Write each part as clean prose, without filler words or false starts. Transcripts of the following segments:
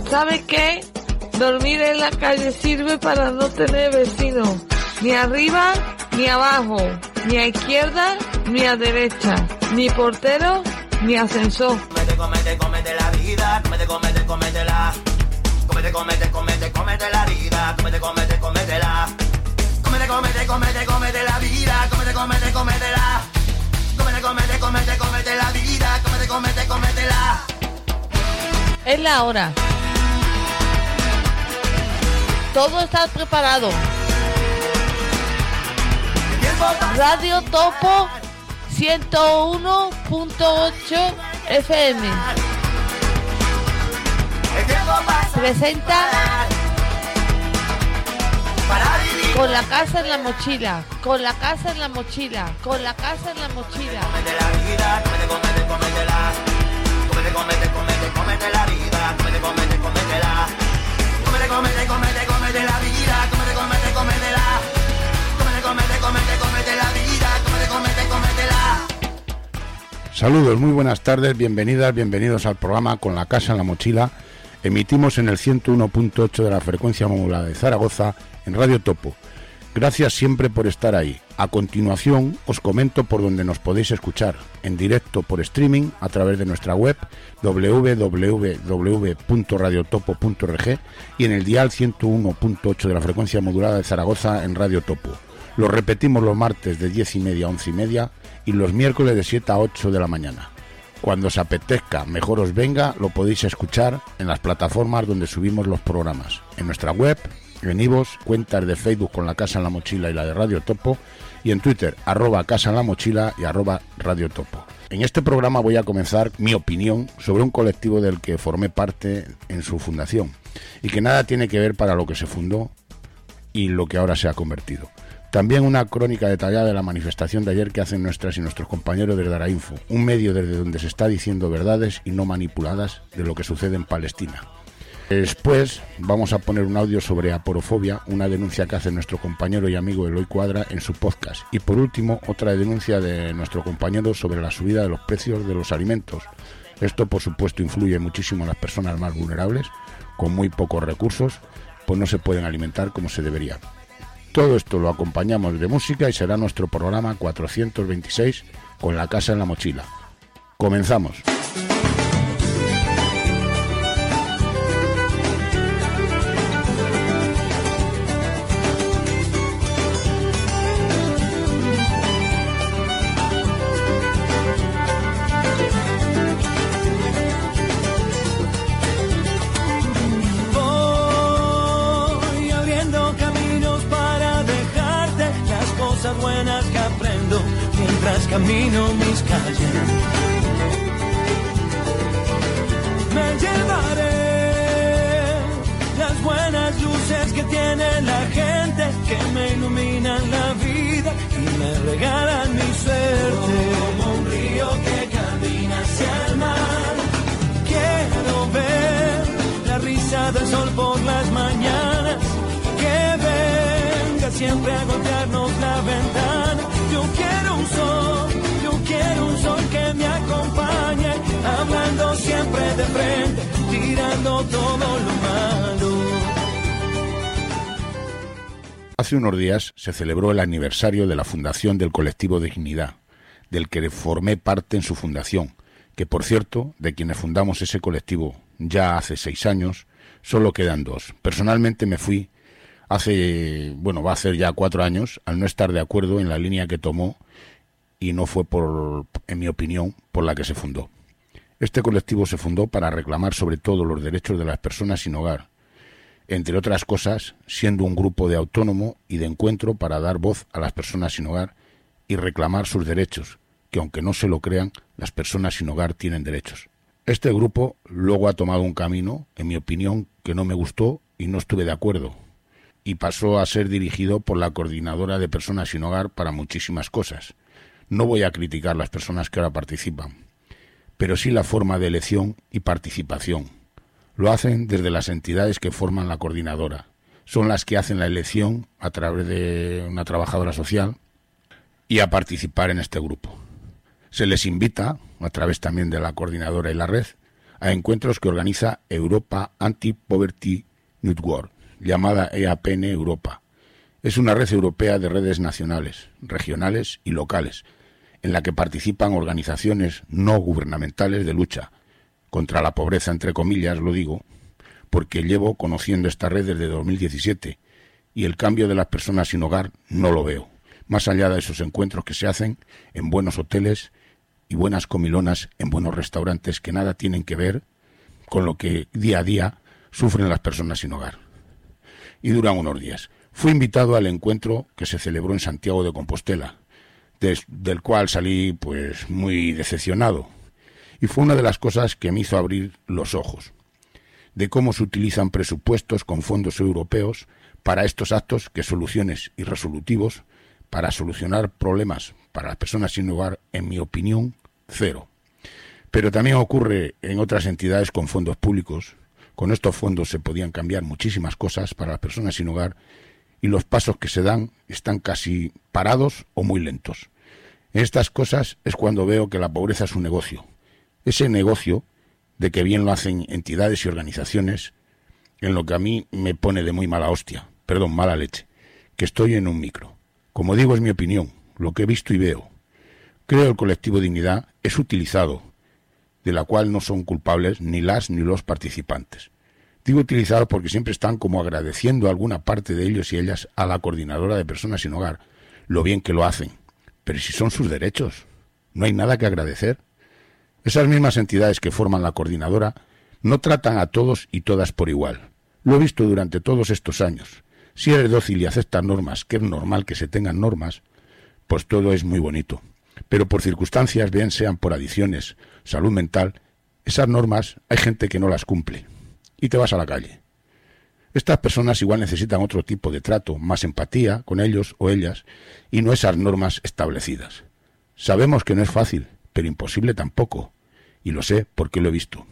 ¿Sabe qué? Dormir en la calle sirve para no tener vecinos, ni arriba ni abajo, ni a izquierda ni a derecha, ni portero ni ascensor. Cómete la vida, cómetela. Cómete la vida, cómetela. Cómete la vida, cómetela. Cómete la vida, cómetela. Es la hora. Todo está preparado. Radio Topo 101.8 FM presenta Con la casa en la mochila, con la casa en la mochila, con la casa en la mochila. Cómete la vida, cómetela. Cómete la vida, cómetela. Cómete la vida, cómetela. Cómete la vida, cómetela. Saludos, muy buenas tardes, bienvenidos al programa Con la casa en la mochila. Emitimos en el 101.8 de la frecuencia modulada de Zaragoza en Radio Topo. Gracias siempre por estar ahí. A continuación os comento por donde nos podéis escuchar, en directo por streaming a través de nuestra web www.radiotopo.org y en el dial 101.8 de la frecuencia modulada de Zaragoza en Radio Topo. Lo repetimos los martes de 10:30 a 11:30 y los miércoles de 7 a 8 de la mañana. Cuando os apetezca, mejor os venga, lo podéis escuchar en las plataformas donde subimos los programas, en nuestra web, en iVoox, cuentas de Facebook con la Casa en la Mochila y la de Radio Topo, y en Twitter, @Casa en la Mochila y @Radio Topo. En este programa voy a comenzar mi opinión sobre un colectivo del que formé parte en su fundación, y que nada tiene que ver para lo que se fundó y lo que ahora se ha convertido. También una crónica detallada de la manifestación de ayer que hacen nuestras y nuestros compañeros desde Arainfo, un medio desde donde se está diciendo verdades y no manipuladas de lo que sucede en Palestina. Después vamos a poner un audio sobre aporofobia, una denuncia que hace nuestro compañero y amigo Eloy Cuadra en su podcast. Y por último, otra denuncia de nuestro compañero sobre la subida de los precios de los alimentos. Esto, por supuesto, influye muchísimo en las personas más vulnerables, con muy pocos recursos, pues no se pueden alimentar como se debería. Todo esto lo acompañamos de música y será nuestro programa 426 con la casa en la mochila. Comenzamos. Buenas que aprendo mientras camino mis calles. Me llevaré las buenas luces que tiene la gente, que me iluminan la vida y me regalan mi suerte. Como un río que camina hacia el mar, quiero ver la risa del sol por las mañanas, que venga siempre a golpearnos la ventana. Yo quiero un sol que me acompañe, hablando siempre de frente, tirando todo lo malo. Hace unos días se celebró el aniversario de la fundación del colectivo Dignidad, del que formé parte en su fundación, que por cierto, de quienes fundamos ese colectivo ya hace 6 años, solo quedan 2. Personalmente me fui va a hacer ya 4 años, al no estar de acuerdo en la línea que tomó, y no fue en mi opinión, por la que se fundó. Este colectivo se fundó para reclamar sobre todo los derechos de las personas sin hogar, entre otras cosas, siendo un grupo de autónomo y de encuentro para dar voz a las personas sin hogar y reclamar sus derechos, que aunque no se lo crean, las personas sin hogar tienen derechos. Este grupo luego ha tomado un camino, en mi opinión, que no me gustó y no estuve de acuerdo, y pasó a ser dirigido por la Coordinadora de Personas Sin Hogar para muchísimas cosas. No voy a criticar las personas que ahora participan, pero sí la forma de elección y participación. Lo hacen desde las entidades que forman la coordinadora. Son las que hacen la elección a través de una trabajadora social y a participar en este grupo. Se les invita, a través también de la coordinadora y la red, a encuentros que organiza Europa Anti-Poverty Network, llamada EAPN Europa. Es una red europea de redes nacionales, regionales y locales, en la que participan organizaciones no gubernamentales de lucha contra la pobreza, entre comillas, lo digo, porque llevo conociendo esta red desde 2017 y el cambio de las personas sin hogar no lo veo, más allá de esos encuentros que se hacen en buenos hoteles y buenas comilonas en buenos restaurantes que nada tienen que ver con lo que día a día sufren las personas sin hogar. Y duran unos días. Fui invitado al encuentro que se celebró en Santiago de Compostela, del cual salí pues muy decepcionado. Y fue una de las cosas que me hizo abrir los ojos, de cómo se utilizan presupuestos con fondos europeos para estos actos que soluciones y resolutivos para solucionar problemas para las personas sin hogar, en mi opinión, cero. Pero también ocurre en otras entidades con fondos públicos. Con estos fondos se podían cambiar muchísimas cosas para las personas sin hogar y los pasos que se dan están casi parados o muy lentos. En estas cosas es cuando veo que la pobreza es un negocio. Ese negocio de que bien lo hacen entidades y organizaciones, en lo que a mí me pone de muy mala leche, que estoy en un micro. Como digo, es mi opinión, lo que he visto y veo. Creo que el colectivo Dignidad es utilizado, de la cual no son culpables ni las ni los participantes. Digo utilizado porque siempre están como agradeciendo a alguna parte de ellos y ellas a la coordinadora de personas sin hogar, lo bien que lo hacen. Pero si son sus derechos, no hay nada que agradecer. Esas mismas entidades que forman la coordinadora no tratan a todos y todas por igual. Lo he visto durante todos estos años. Si eres dócil y aceptas normas, que es normal que se tengan normas, pues todo es muy bonito. Pero por circunstancias, bien sean por adicciones, salud mental, esas normas hay gente que no las cumple. Y te vas a la calle. Estas personas igual necesitan otro tipo de trato, más empatía con ellos o ellas, y no esas normas establecidas. Sabemos que no es fácil, pero imposible tampoco, y lo sé porque lo he visto.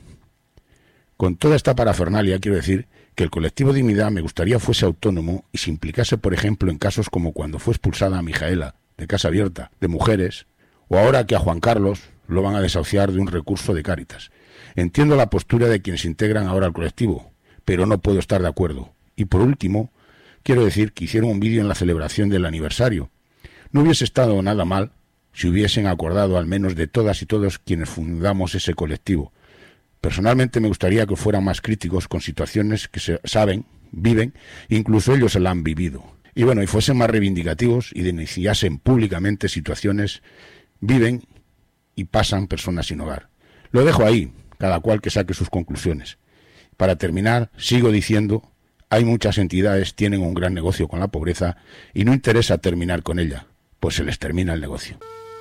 Con toda esta parafernalia quiero decir que el colectivo Dignidad me gustaría fuese autónomo y se implicase, por ejemplo, en casos como cuando fue expulsada a Mijaela de Casa Abierta, de mujeres, o ahora que a Juan Carlos lo van a desahuciar de un recurso de Cáritas. Entiendo la postura de quienes integran ahora al colectivo, pero no puedo estar de acuerdo. Y por último, quiero decir que hicieron un vídeo en la celebración del aniversario. No hubiese estado nada mal si hubiesen acordado al menos de todas y todos quienes fundamos ese colectivo. Personalmente me gustaría que fueran más críticos con situaciones que se saben, viven, incluso ellos se la han vivido. Y bueno, y fuesen más reivindicativos y denunciasen públicamente situaciones viven y pasan personas sin hogar. Lo dejo ahí, cada cual que saque sus conclusiones. Para terminar, sigo diciendo, hay muchas entidades que tienen un gran negocio con la pobreza y no interesa terminar con ella, pues se les termina el negocio.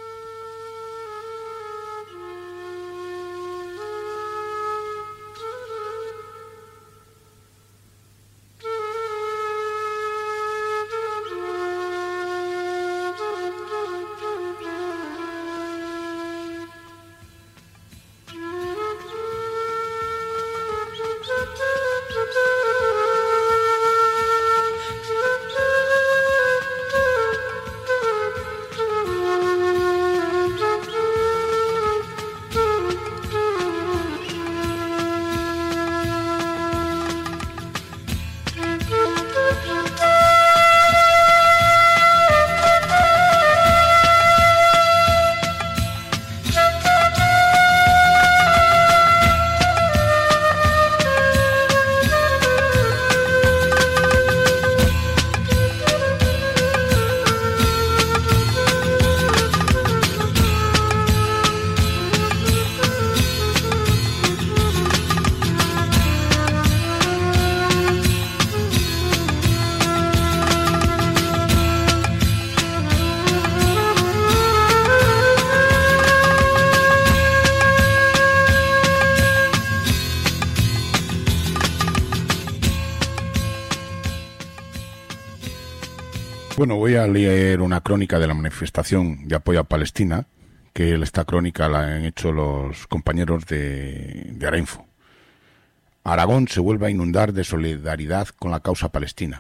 Bueno, voy a leer una crónica de la manifestación de apoyo a Palestina, que esta crónica la han hecho los compañeros de Arainfo. Aragón se vuelve a inundar de solidaridad con la causa palestina.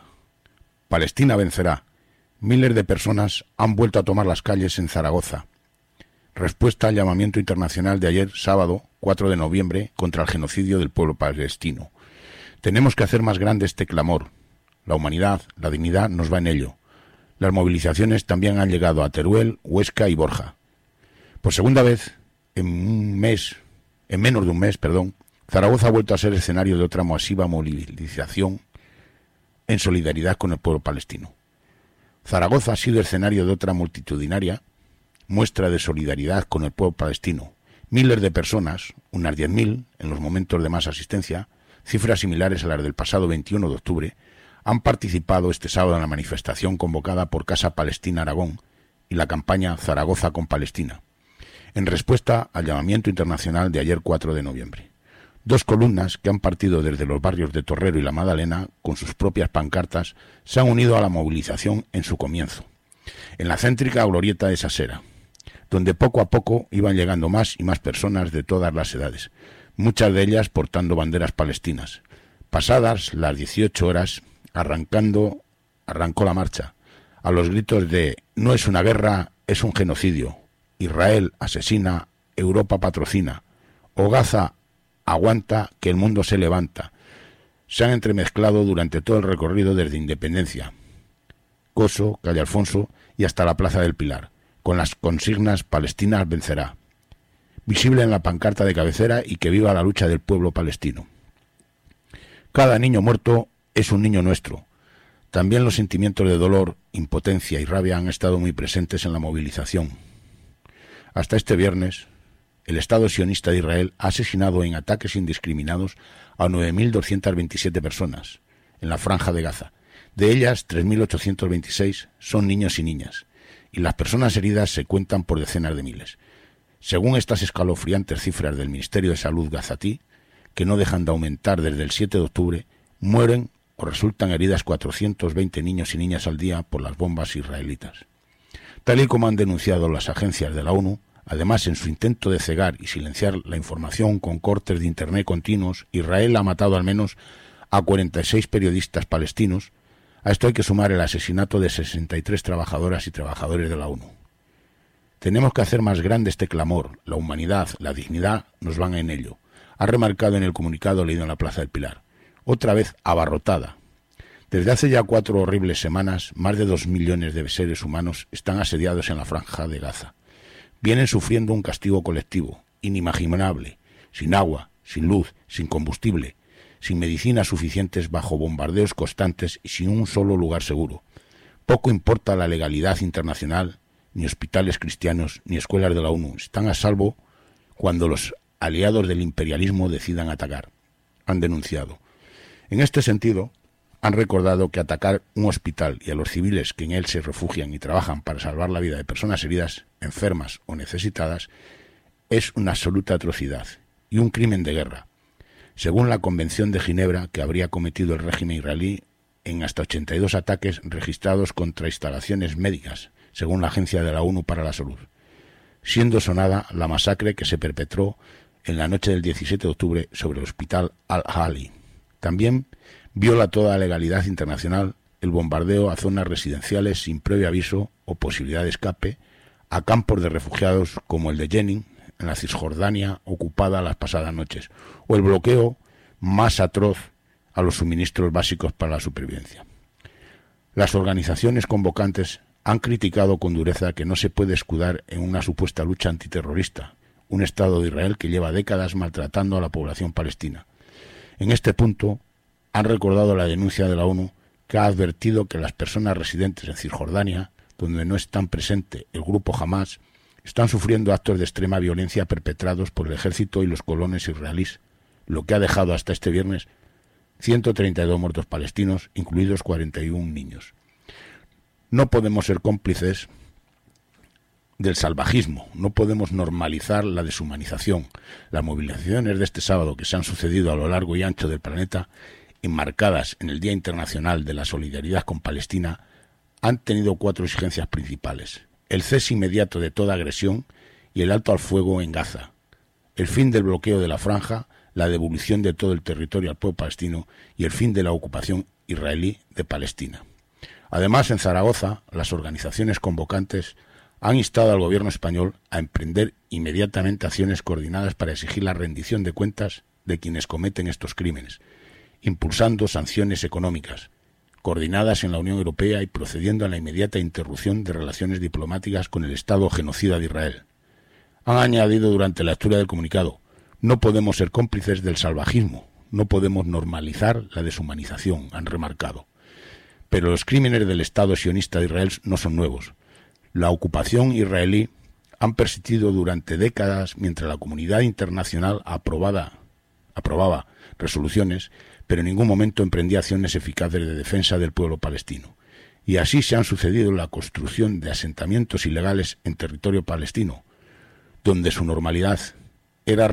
Palestina vencerá. Miles de personas han vuelto a tomar las calles en Zaragoza. respuesta al llamamiento internacional de ayer, sábado, 4 de noviembre, contra el genocidio del pueblo palestino. Tenemos que hacer más grande este clamor. La humanidad, la dignidad nos va en ello. Las movilizaciones también han llegado a Teruel, Huesca y Borja. Por segunda vez, en menos de un mes, Zaragoza ha vuelto a ser escenario de otra masiva movilización en solidaridad con el pueblo palestino. Zaragoza ha sido escenario de otra multitudinaria muestra de solidaridad con el pueblo palestino. Miles de personas, unas 10.000 en los momentos de más asistencia, cifras similares a las del pasado 21 de octubre, han participado este sábado en la manifestación convocada por Casa Palestina Aragón y la campaña Zaragoza con Palestina, en respuesta al llamamiento internacional de ayer 4 de noviembre. 2 columnas que han partido desde los barrios de Torrero y La Magdalena, con sus propias pancartas, se han unido a la movilización en su comienzo, en la céntrica glorieta de Sasera, donde poco a poco iban llegando más y más personas de todas las edades, muchas de ellas portando banderas palestinas. Pasadas las 18 horas, arrancó la marcha, a los gritos de «No es una guerra, es un genocidio», «Israel asesina, Europa patrocina», o «Gaza aguanta, que el mundo se levanta». Se han entremezclado durante todo el recorrido desde Independencia, Coso, Calle Alfonso y hasta la Plaza del Pilar, con las consignas «Palestina vencerá», visible en la pancarta de cabecera, y «Que viva la lucha del pueblo palestino». Cada niño muerto es un niño nuestro. También los sentimientos de dolor, impotencia y rabia han estado muy presentes en la movilización. Hasta este viernes, el Estado sionista de Israel ha asesinado en ataques indiscriminados a 9.227 personas en la Franja de Gaza. De ellas, 3.826 son niños y niñas, y las personas heridas se cuentan por decenas de miles. Según estas escalofriantes cifras del Ministerio de Salud gazatí, que no dejan de aumentar desde el 7 de octubre, mueren o resultan heridas 420 niños y niñas al día por las bombas israelitas. Tal y como han denunciado las agencias de la ONU, además en su intento de cegar y silenciar la información con cortes de Internet continuos, Israel ha matado al menos a 46 periodistas palestinos. A esto hay que sumar el asesinato de 63 trabajadoras y trabajadores de la ONU. Tenemos que hacer más grande este clamor. La humanidad, la dignidad nos van en ello, ha remarcado en el comunicado leído en la Plaza del Pilar, otra vez abarrotada. Desde hace ya 4 horribles semanas, más de 2 millones de seres humanos están asediados en la Franja de Gaza. Vienen sufriendo un castigo colectivo, inimaginable, sin agua, sin luz, sin combustible, sin medicinas suficientes, bajo bombardeos constantes y sin un solo lugar seguro. Poco importa la legalidad internacional, ni hospitales cristianos, ni escuelas de la ONU. Están a salvo cuando los aliados del imperialismo decidan atacar, han denunciado. En este sentido, han recordado que atacar un hospital y a los civiles que en él se refugian y trabajan para salvar la vida de personas heridas, enfermas o necesitadas es una absoluta atrocidad y un crimen de guerra, según la Convención de Ginebra, que habría cometido el régimen israelí en hasta 82 ataques registrados contra instalaciones médicas, según la Agencia de la ONU para la Salud, siendo sonada la masacre que se perpetró en la noche del 17 de octubre sobre el hospital Al-Ahli. También viola toda legalidad internacional el bombardeo a zonas residenciales sin previo aviso o posibilidad de escape, a campos de refugiados como el de Jenin, en la Cisjordania ocupada las pasadas noches, o el bloqueo más atroz a los suministros básicos para la supervivencia. Las organizaciones convocantes han criticado con dureza que no se puede escudar en una supuesta lucha antiterrorista, un Estado de Israel que lleva décadas maltratando a la población palestina. En este punto, han recordado la denuncia de la ONU, que ha advertido que las personas residentes en Cisjordania, donde no están presente el grupo Hamás, están sufriendo actos de extrema violencia perpetrados por el ejército y los colonos israelíes, lo que ha dejado hasta este viernes 132 muertos palestinos, incluidos 41 niños. No podemos ser cómplices del salvajismo, no podemos normalizar la deshumanización. Las movilizaciones de este sábado que se han sucedido a lo largo y ancho del planeta, enmarcadas en el Día Internacional de la Solidaridad con Palestina, han tenido 4 exigencias principales: el cese inmediato de toda agresión y el alto al fuego en Gaza, el fin del bloqueo de la franja, la devolución de todo el territorio al pueblo palestino y el fin de la ocupación israelí de Palestina. Además, en Zaragoza, las organizaciones convocantes han instado al gobierno español a emprender inmediatamente acciones coordinadas para exigir la rendición de cuentas de quienes cometen estos crímenes, impulsando sanciones económicas coordinadas en la Unión Europea y procediendo a la inmediata interrupción de relaciones diplomáticas con el Estado genocida de Israel. Han añadido durante la lectura del comunicado: no podemos ser cómplices del salvajismo, no podemos normalizar la deshumanización, han remarcado. Pero los crímenes del Estado sionista de Israel no son nuevos. La ocupación israelí han persistido durante décadas mientras la comunidad internacional aprobaba resoluciones, pero en ningún momento emprendía acciones eficaces de defensa del pueblo palestino. Y así se han sucedido la construcción de asentamientos ilegales en territorio palestino, donde su normalidad eran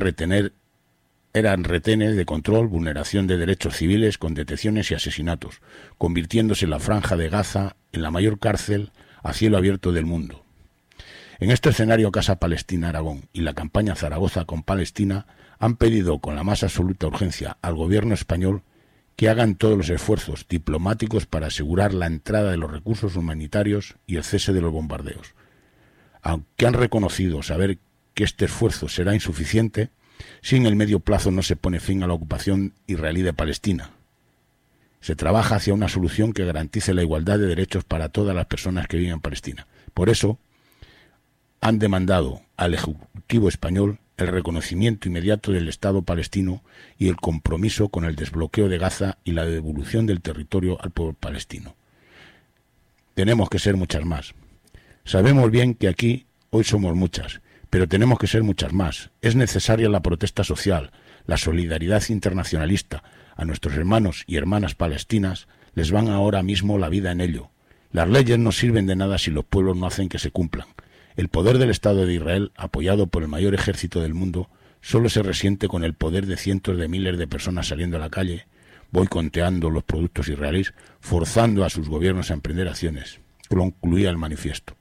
retenes de control, vulneración de derechos civiles con detenciones y asesinatos, convirtiéndose la Franja de Gaza en la mayor cárcel a cielo abierto del mundo. En este escenario, Casa Palestina Aragón y la campaña Zaragoza con Palestina han pedido con la más absoluta urgencia al gobierno español que hagan todos los esfuerzos diplomáticos para asegurar la entrada de los recursos humanitarios y el cese de los bombardeos. Aunque han reconocido saber que este esfuerzo será insuficiente, si en el medio plazo no se pone fin a la ocupación israelí de Palestina. Se trabaja hacia una solución que garantice la igualdad de derechos para todas las personas que viven en Palestina. Por eso, han demandado al Ejecutivo español el reconocimiento inmediato del Estado palestino y el compromiso con el desbloqueo de Gaza y la devolución del territorio al pueblo palestino. Tenemos que ser muchas más. Sabemos bien que aquí hoy somos muchas, pero tenemos que ser muchas más. Es necesaria la protesta social, la solidaridad internacionalista. A nuestros hermanos y hermanas palestinas les van ahora mismo la vida en ello. Las leyes no sirven de nada si los pueblos no hacen que se cumplan. El poder del Estado de Israel, apoyado por el mayor ejército del mundo, solo se resiente con el poder de cientos de miles de personas saliendo a la calle, boicoteando los productos israelíes, forzando a sus gobiernos a emprender acciones, concluía el manifiesto.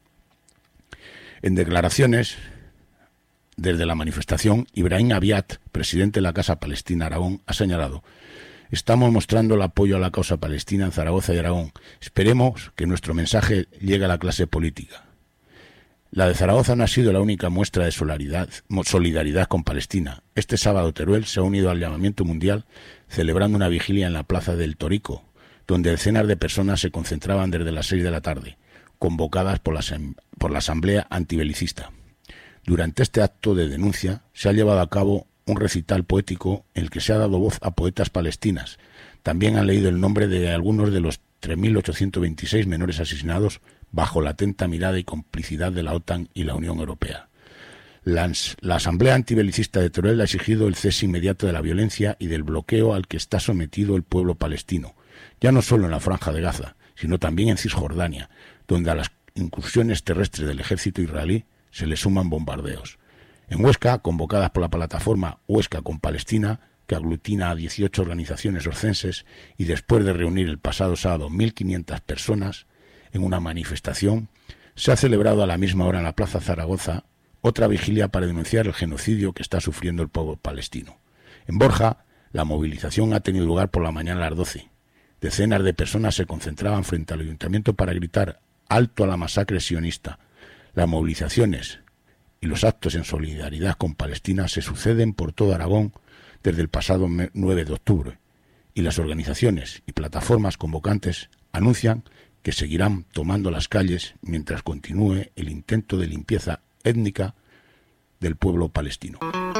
En declaraciones desde la manifestación, Ibrahim Abiat, presidente de la Casa Palestina Aragón, ha señalado: estamos mostrando el apoyo a la causa palestina en Zaragoza y Aragón. Esperemos que nuestro mensaje llegue a la clase política. La de Zaragoza no ha sido la única muestra de solidaridad con Palestina. Este sábado Teruel se ha unido al llamamiento mundial celebrando una vigilia en la Plaza del Torico, donde decenas de personas se concentraban desde las 6 de la tarde, convocadas por la Asamblea Antibelicista. Durante este acto de denuncia se ha llevado a cabo un recital poético en el que se ha dado voz a poetas palestinas. También han leído el nombre de algunos de los 3.826 menores asesinados bajo la atenta mirada y complicidad de la OTAN y la Unión Europea. La Asamblea Antibelicista de Teruel ha exigido el cese inmediato de la violencia y del bloqueo al que está sometido el pueblo palestino, ya no solo en la Franja de Gaza, sino también en Cisjordania, donde a las incursiones terrestres del ejército israelí se le suman bombardeos. En Huesca, convocadas por la plataforma Huesca con Palestina, que aglutina a 18 organizaciones oscenses, y después de reunir el pasado sábado 1.500 personas en una manifestación, se ha celebrado a la misma hora en la Plaza Zaragoza otra vigilia para denunciar el genocidio que está sufriendo el pueblo palestino. En Borja, la movilización ha tenido lugar por la mañana a las 12. Decenas de personas se concentraban frente al ayuntamiento para gritar «alto a la masacre sionista». Las movilizaciones y los actos en solidaridad con Palestina se suceden por todo Aragón desde el pasado 9 de octubre, y las organizaciones y plataformas convocantes anuncian que seguirán tomando las calles mientras continúe el intento de limpieza étnica del pueblo palestino.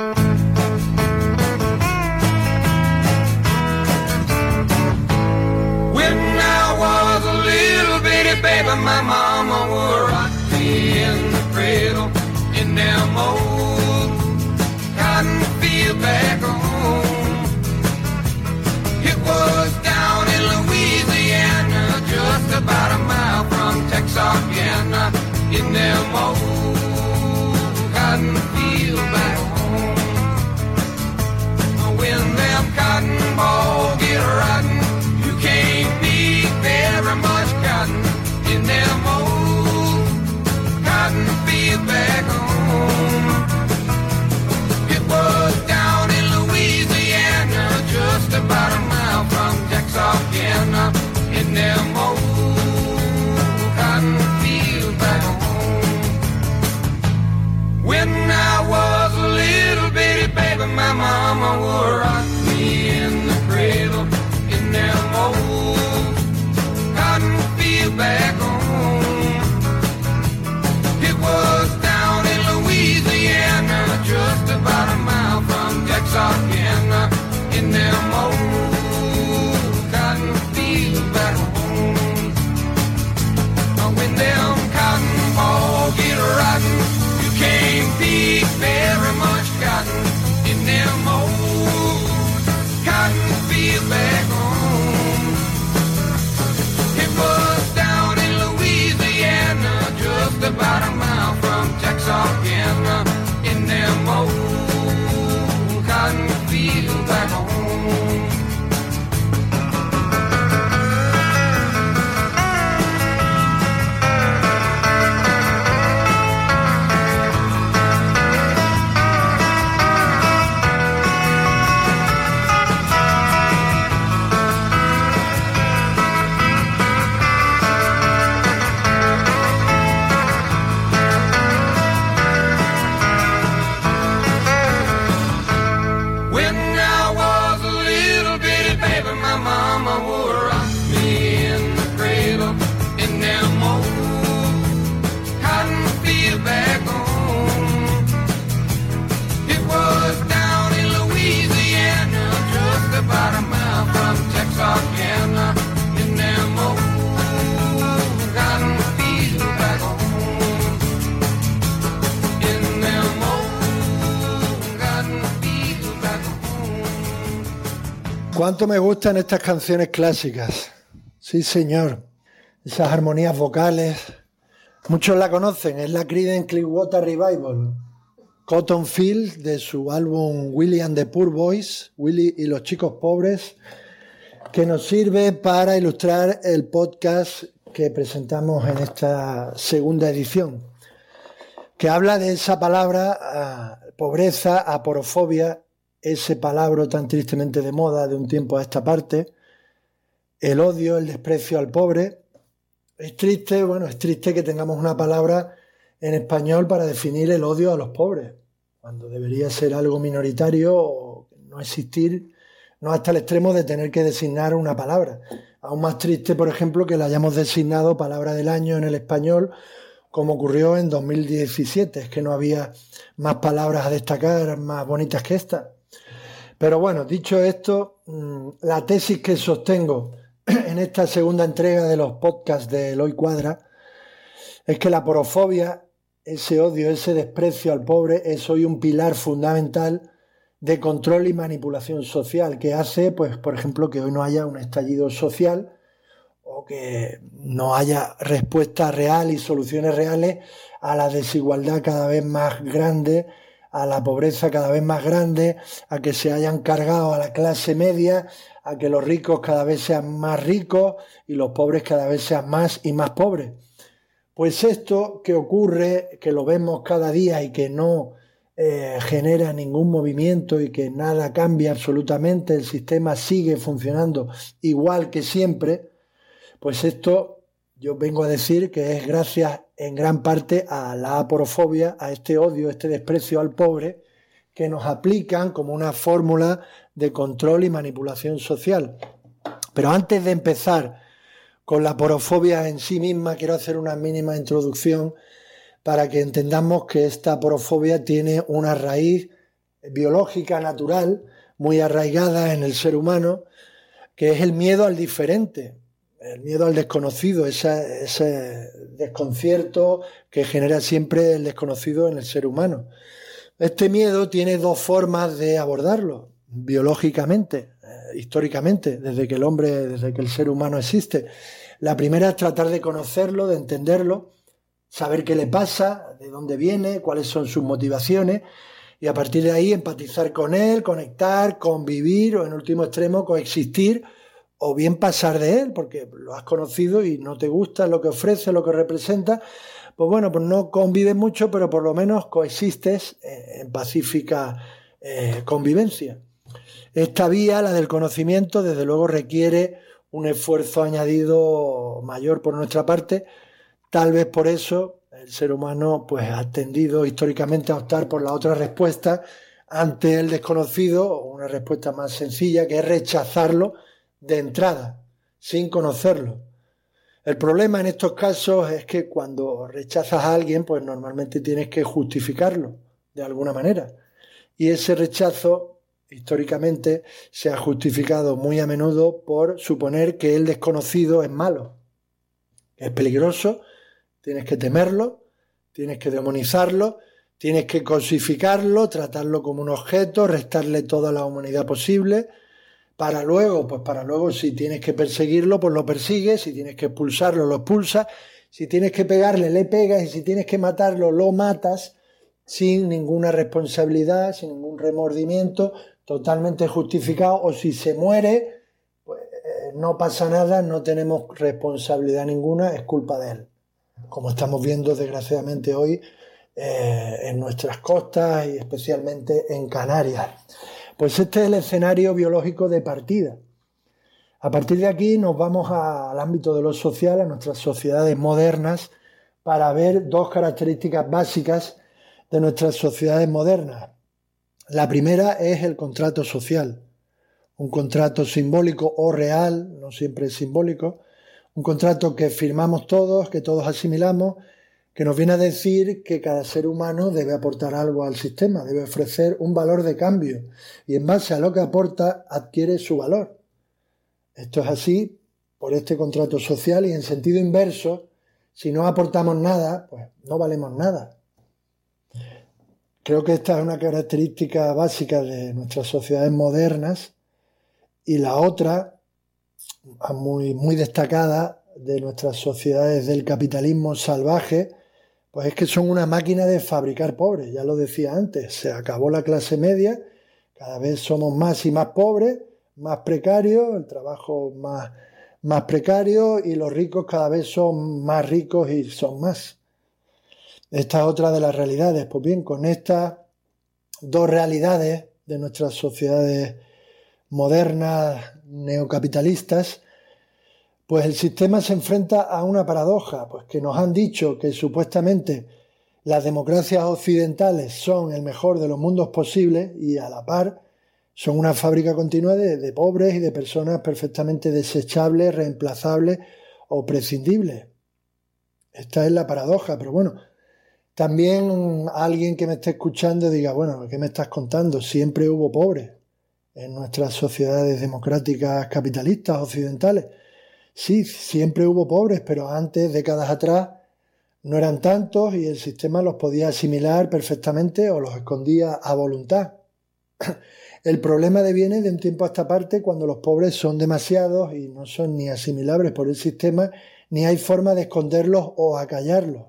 When I was a little bitty baby, my mama would rock me in the cradle in them old cotton field back home. It was down in Louisiana, just about a mile from Texarkana, in them old cotton field back home. When them cotton balls get rotten, you can't beat very much cotton in them old cotton field back home. It was down in Louisiana. ¿Cuánto me gustan estas canciones clásicas? Sí, señor. Esas armonías vocales. Muchos la conocen, es la Creedence Clearwater Revival. Cotton Field, de su álbum Willie and the Poor Boys, Willie y los chicos pobres, que nos sirve para ilustrar el podcast que presentamos en esta segunda edición, que habla de esa palabra, pobreza, aporofobia, ese palabra tan tristemente de moda de un tiempo a esta parte, el odio, el desprecio al pobre. Es triste que tengamos una palabra en español para definir el odio a los pobres, cuando debería ser algo minoritario o no existir, no hasta el extremo de tener que designar una palabra. Aún más triste, por ejemplo, que la hayamos designado palabra del año en el español, como ocurrió en 2017, es que no había más palabras a destacar más bonitas que esta. Pero bueno, dicho esto, la tesis que sostengo en esta segunda entrega de los podcasts de Eloy Cuadra es que la aporofobia, ese odio, ese desprecio al pobre, es hoy un pilar fundamental de control y manipulación social que hace, pues, por ejemplo, que hoy no haya un estallido social o que no haya respuesta real y soluciones reales a la desigualdad cada vez más grande, a la pobreza cada vez más grande, a que se hayan cargado a la clase media, a que los ricos cada vez sean más ricos y los pobres cada vez sean más y más pobres. Pues esto que ocurre, que lo vemos cada día y que no genera ningún movimiento y que nada cambia absolutamente, el sistema sigue funcionando igual que siempre, pues esto yo vengo a decir que es gracias en gran parte a la aporofobia, a este odio, este desprecio al pobre que nos aplican como una fórmula de control y manipulación social. Pero antes de empezar con la aporofobia en sí misma, quiero hacer una mínima introducción para que entendamos que esta aporofobia tiene una raíz biológica, natural, muy arraigada en el ser humano, que es el miedo al diferente, el miedo al desconocido, ese desconcierto que genera siempre el desconocido en el ser humano. Este miedo tiene dos formas de abordarlo, biológicamente, históricamente, desde que el ser humano existe. La primera es tratar de conocerlo, de entenderlo, saber qué le pasa, de dónde viene, cuáles son sus motivaciones, y a partir de ahí empatizar con él, conectar, convivir o en último extremo coexistir, o bien pasar de él, porque lo has conocido y no te gusta lo que ofrece, lo que representa, pues bueno, pues no convives mucho, pero por lo menos coexistes en pacífica convivencia. Esta vía, la del conocimiento, desde luego requiere un esfuerzo añadido mayor por nuestra parte. Tal vez por eso el ser humano pues, ha tendido históricamente a optar por la otra respuesta ante el desconocido, una respuesta más sencilla, que es rechazarlo de entrada, sin conocerlo. El problema en estos casos es que cuando rechazas a alguien, pues normalmente tienes que justificarlo de alguna manera. Y ese rechazo históricamente se ha justificado muy a menudo por suponer que el desconocido es malo, es peligroso, tienes que temerlo, tienes que demonizarlo, tienes que cosificarlo, tratarlo como un objeto, restarle toda la humanidad posible, para luego si tienes que perseguirlo, pues lo persigues, si tienes que expulsarlo, lo expulsas, si tienes que pegarle, le pegas, y si tienes que matarlo, lo matas, sin ninguna responsabilidad, sin ningún remordimiento, totalmente justificado, o si se muere, pues no pasa nada, no tenemos responsabilidad ninguna, es culpa de él. Como estamos viendo desgraciadamente hoy en nuestras costas y especialmente en Canarias. Pues este es el escenario biológico de partida. A partir de aquí nos vamos al ámbito de lo social, a nuestras sociedades modernas, para ver dos características básicas de nuestras sociedades modernas. La primera es el contrato social, un contrato simbólico o real, no siempre es simbólico, un contrato que firmamos todos, que todos asimilamos, que nos viene a decir que cada ser humano debe aportar algo al sistema, debe ofrecer un valor de cambio y en base a lo que aporta adquiere su valor. Esto es así por este contrato social y en sentido inverso, si no aportamos nada, pues no valemos nada. Creo que esta es una característica básica de nuestras sociedades modernas Y la otra, muy, muy destacada de nuestras sociedades del capitalismo salvaje, pues es que son una máquina de fabricar pobres. Ya lo decía antes, se acabó la clase media, cada vez somos más y más pobres, más precarios, el trabajo más precario, y los ricos cada vez son más ricos y son más. Esta es otra de las realidades. Pues bien, con estas dos realidades de nuestras sociedades modernas, neocapitalistas, pues el sistema se enfrenta a una paradoja, pues que nos han dicho que supuestamente las democracias occidentales son el mejor de los mundos posibles y a la par son una fábrica continua de pobres y de personas perfectamente desechables, reemplazables o prescindibles. Esta es la paradoja, pero bueno, también alguien que me esté escuchando diga, bueno, ¿qué me estás contando? Siempre hubo pobres en nuestras sociedades democráticas capitalistas occidentales. Sí, siempre hubo pobres, pero antes, décadas atrás, no eran tantos y el sistema los podía asimilar perfectamente o los escondía a voluntad. El problema deviene de un tiempo a esta parte cuando los pobres son demasiados y no son ni asimilables por el sistema, ni hay forma de esconderlos o acallarlos.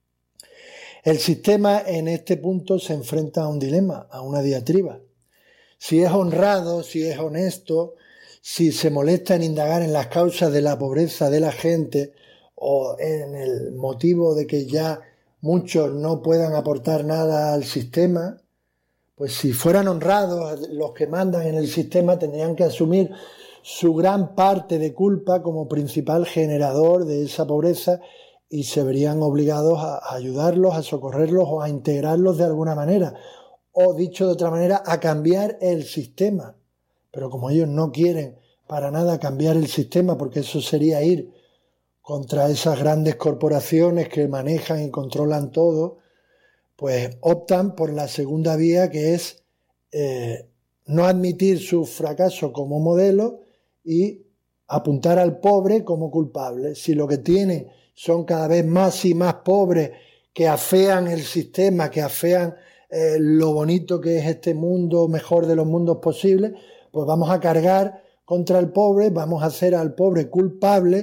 El sistema en este punto se enfrenta a un dilema, a una diatriba. Si es honrado, si es honesto, si se molesta en indagar en las causas de la pobreza de la gente o en el motivo de que ya muchos no puedan aportar nada al sistema, pues si fueran honrados, los que mandan en el sistema tendrían que asumir su gran parte de culpa como principal generador de esa pobreza y se verían obligados a ayudarlos, a socorrerlos o a integrarlos de alguna manera, o dicho de otra manera, a cambiar el sistema. Pero como ellos no quieren para nada cambiar el sistema, porque eso sería ir contra esas grandes corporaciones que manejan y controlan todo, pues optan por la segunda vía, que es no admitir su fracaso como modelo y apuntar al pobre como culpable. Si lo que tienen son cada vez más y más pobres que afean el sistema, que afean lo bonito que es este mundo, mejor de los mundos posibles, pues vamos a cargar contra el pobre, vamos a hacer al pobre culpable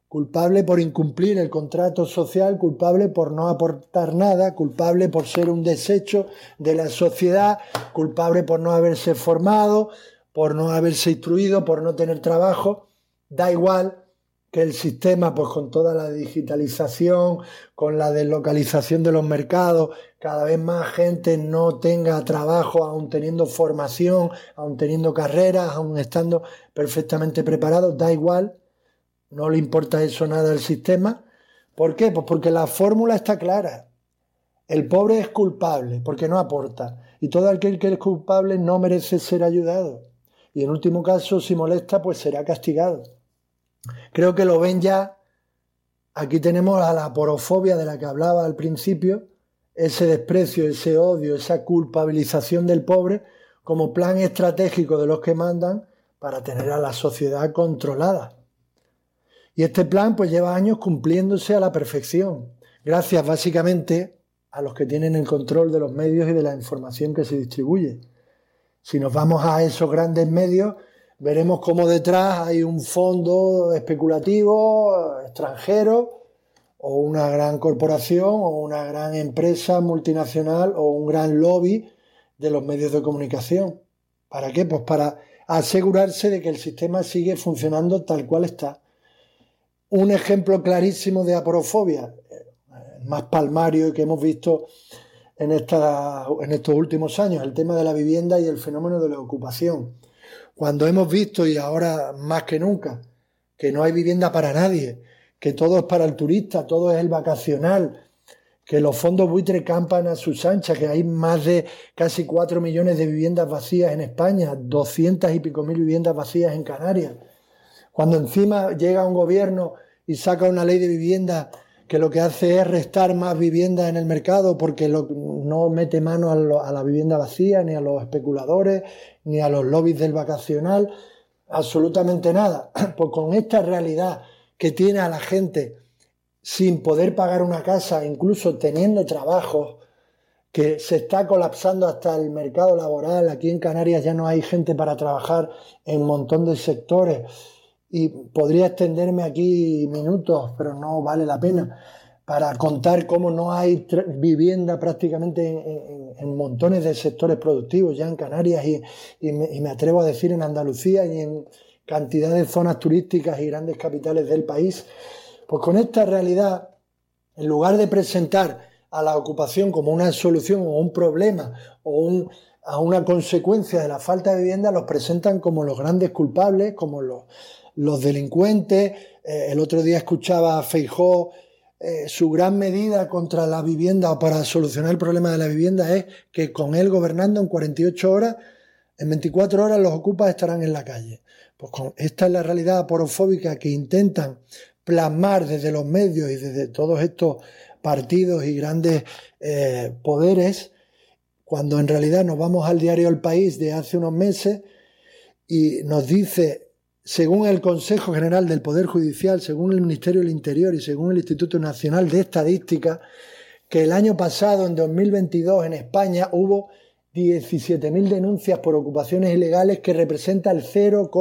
por incumplir el contrato social, culpable por no aportar nada, culpable por ser un desecho de la sociedad, culpable por no haberse formado, por no haberse instruido, por no tener trabajo. Da igual que el sistema, pues con toda la digitalización, con la deslocalización de los mercados, cada vez más gente no tenga trabajo, aun teniendo formación, aun teniendo carreras, aun estando perfectamente preparados, da igual, no le importa eso nada al sistema. ¿Por qué? Pues porque la fórmula está clara. El pobre es culpable porque no aporta, y todo aquel que es culpable no merece ser ayudado, y en último caso, si molesta, pues será castigado. Creo que lo ven ya. Aquí tenemos a la aporofobia de la que hablaba al principio, ese desprecio, ese odio, esa culpabilización del pobre como plan estratégico de los que mandan para tener a la sociedad controlada. Y este plan pues lleva años cumpliéndose a la perfección, gracias básicamente a los que tienen el control de los medios y de la información que se distribuye. Si nos vamos a esos grandes medios, veremos cómo detrás hay un fondo especulativo extranjero o una gran corporación o una gran empresa multinacional o un gran lobby de los medios de comunicación. ¿Para qué? Pues para asegurarse de que el sistema sigue funcionando tal cual está. Un ejemplo clarísimo de aporofobia, más palmario y que hemos visto en estos últimos años, el tema de la vivienda y el fenómeno de la ocupación. Cuando hemos visto, y ahora más que nunca, que no hay vivienda para nadie, que todo es para el turista, todo es el vacacional, que los fondos buitre campan a sus anchas, que hay más de casi 4 millones de viviendas vacías en España, 200 y pico mil viviendas vacías en Canarias. Cuando encima llega un gobierno y saca una ley de vivienda que lo que hace es restar más viviendas en el mercado porque no mete mano a la vivienda vacía, ni a los especuladores, ni a los lobbies del vacacional, absolutamente nada. Pues con esta realidad que tiene a la gente sin poder pagar una casa, incluso teniendo trabajos que se está colapsando hasta el mercado laboral. Aquí en Canarias ya no hay gente para trabajar en un montón de sectores y podría extenderme aquí minutos, pero no vale la pena, para contar cómo no hay vivienda prácticamente en montones de sectores productivos ya en Canarias y me atrevo a decir en Andalucía y en cantidad de zonas turísticas y grandes capitales del país. Pues con esta realidad, en lugar de presentar a la ocupación como una solución o un problema o a una consecuencia de la falta de vivienda, los presentan como los grandes culpables, como los delincuentes. El otro día escuchaba a Feijóo, su gran medida contra la vivienda o para solucionar el problema de la vivienda es que con él gobernando en 48 horas, en 24 horas los ocupas estarán en la calle. Pues esta es la realidad aporofóbica que intentan plasmar desde los medios y desde todos estos partidos y grandes poderes, cuando en realidad nos vamos al diario El País de hace unos meses y nos dice, según el Consejo General del Poder Judicial, según el Ministerio del Interior y según el Instituto Nacional de Estadística, que el año pasado, en 2022, en España hubo 17.000 denuncias por ocupaciones ilegales, que representa el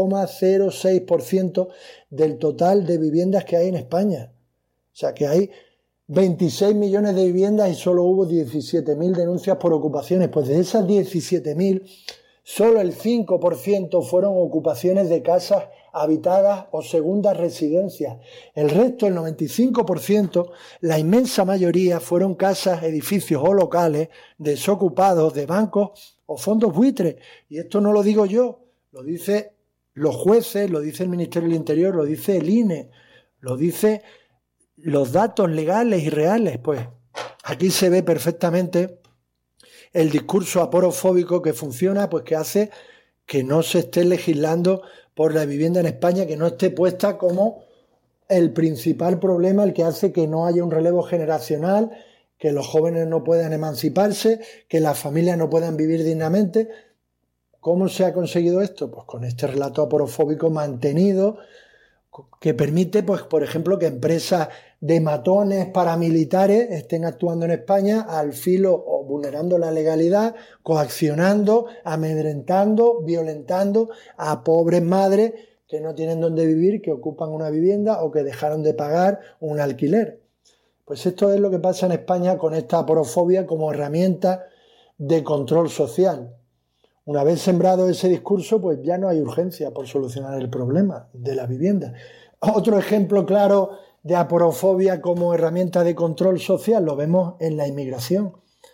0,06% del total de viviendas que hay en España. O sea que hay 26 millones de viviendas y solo hubo 17.000 denuncias por ocupaciones. Pues de esas 17.000, solo el 5% fueron ocupaciones de casas habitadas o segundas residencias. El resto, el 95%, la inmensa mayoría, fueron casas, edificios o locales desocupados de bancos o fondos buitres. Y esto no lo digo yo, lo dicen los jueces, lo dice el Ministerio del Interior, lo dice el INE, lo dice los datos legales y reales. Pues aquí se ve perfectamente el discurso aporofóbico que funciona, pues que hace que no se esté legislando por la vivienda en España, que no esté puesta como el principal problema, el que hace que no haya un relevo generacional, que los jóvenes no puedan emanciparse, que las familias no puedan vivir dignamente. ¿Cómo se ha conseguido esto? Pues con este relato aporofóbico mantenido, que permite, pues, por ejemplo, que empresas de matones paramilitares estén actuando en España al filo o vulnerando la legalidad, coaccionando, amedrentando, violentando a pobres madres que no tienen dónde vivir, que ocupan una vivienda o que dejaron de pagar un alquiler. Pues esto es lo que pasa en España con esta aporofobia como herramienta de control social. Una vez sembrado ese discurso, pues ya no hay urgencia por solucionar el problema de la vivienda. Otro ejemplo claro de aporofobia como herramienta de control social lo vemos en la inmigración,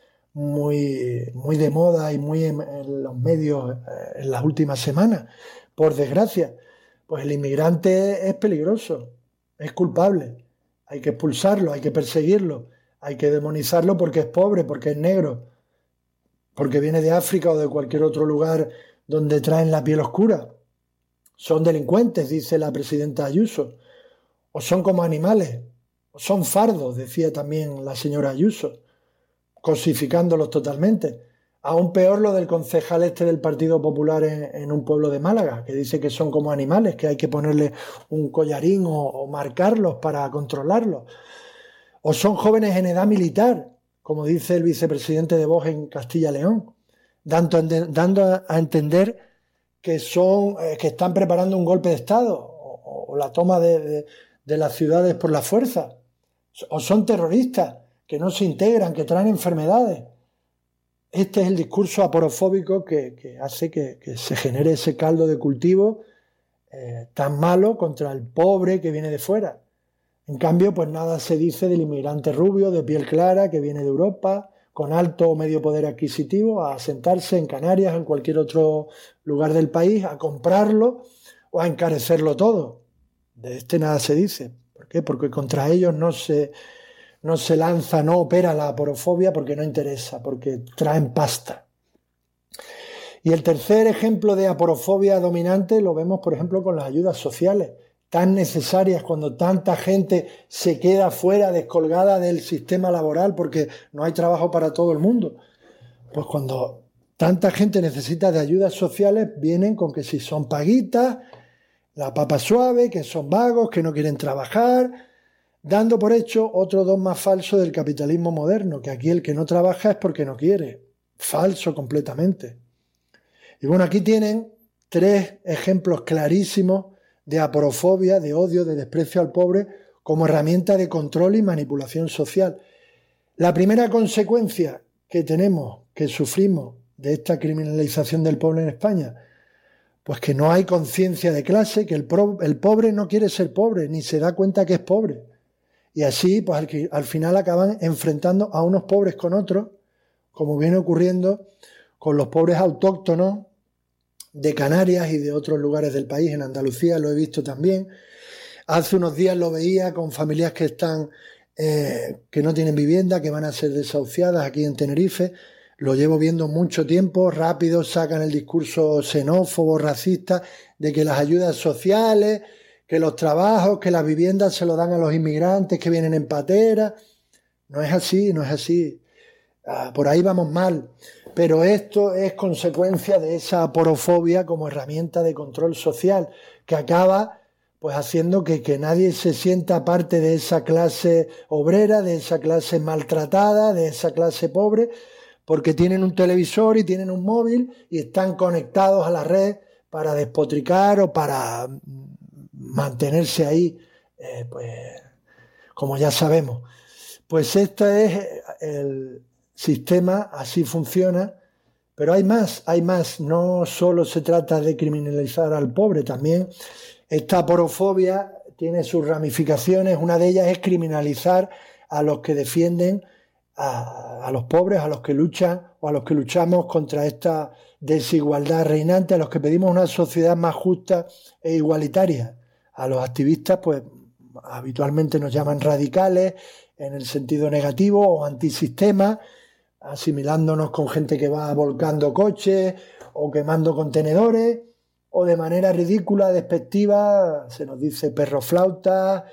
muy de moda y muy en los medios en las últimas semanas. Por desgracia, pues el inmigrante es peligroso, es culpable, hay que expulsarlo, hay que perseguirlo, hay que demonizarlo porque es pobre, porque es negro, porque viene de África o de cualquier otro lugar donde traen la piel oscura. Son delincuentes, dice la presidenta Ayuso, o son como animales, o son fardos, decía también la señora Ayuso, cosificándolos totalmente. Aún peor lo del concejal del Partido Popular en un pueblo de Málaga, que dice que son como animales, que hay que ponerle un collarín o marcarlos para controlarlos. O son jóvenes en edad militar, como dice el vicepresidente de Vox en Castilla y León, dando a entender que están preparando un golpe de Estado o la toma de las ciudades por la fuerza. O son terroristas que no se integran, que traen enfermedades. Este es el discurso aporofóbico que hace que se genere ese caldo de cultivo tan malo contra el pobre que viene de fuera. En cambio, pues nada se dice del inmigrante rubio, de piel clara, que viene de Europa, con alto o medio poder adquisitivo, a asentarse en Canarias o en cualquier otro lugar del país, a comprarlo o a encarecerlo todo. De este nada se dice. ¿Por qué? Porque contra ellos no se lanza, no opera la aporofobia porque no interesa, porque traen pasta. Y el tercer ejemplo de aporofobia dominante lo vemos, por ejemplo, con las ayudas sociales, tan necesarias cuando tanta gente se queda fuera, descolgada del sistema laboral porque no hay trabajo para todo el mundo. Pues cuando tanta gente necesita de ayudas sociales, vienen con que si son paguitas, la papa suave, que son vagos, que no quieren trabajar, dando por hecho otro dogma falso del capitalismo moderno, que aquí el que no trabaja es porque no quiere. Falso completamente. Y bueno, aquí tienen 3 ejemplos clarísimos de aporofobia, de odio, de desprecio al pobre como herramienta de control y manipulación social. La primera consecuencia que tenemos, que sufrimos de esta criminalización del pobre en España, pues que no hay conciencia de clase, que el pobre no quiere ser pobre, ni se da cuenta que es pobre. Y así, pues al final acaban enfrentando a unos pobres con otros, como viene ocurriendo con los pobres autóctonos de Canarias y de otros lugares del país. En Andalucía lo he visto también. Hace unos días lo veía con familias que están que no tienen vivienda, que van a ser desahuciadas aquí en Tenerife. Lo llevo viendo mucho tiempo. Rápido sacan el discurso xenófobo, racista, de que las ayudas sociales, que los trabajos, que las viviendas se lo dan a los inmigrantes que vienen en patera. No es así, no es así. Por ahí vamos mal. Pero esto es consecuencia de esa aporofobia como herramienta de control social, que acaba pues haciendo que nadie se sienta parte de esa clase obrera, de esa clase maltratada, de esa clase pobre, porque tienen un televisor y tienen un móvil y están conectados a la red para despotricar o para mantenerse ahí, pues como ya sabemos. Pues este es el sistema, así funciona, pero hay más, no solo se trata de criminalizar al pobre, también esta aporofobia tiene sus ramificaciones. Una de ellas es criminalizar a los que defienden a los pobres, a los que luchan o a los que luchamos contra esta desigualdad reinante, a los que pedimos una sociedad más justa e igualitaria. A los activistas, pues habitualmente nos llaman radicales en el sentido negativo o antisistema, asimilándonos con gente que va volcando coches o quemando contenedores, o de manera ridícula, despectiva, se nos dice perroflauta,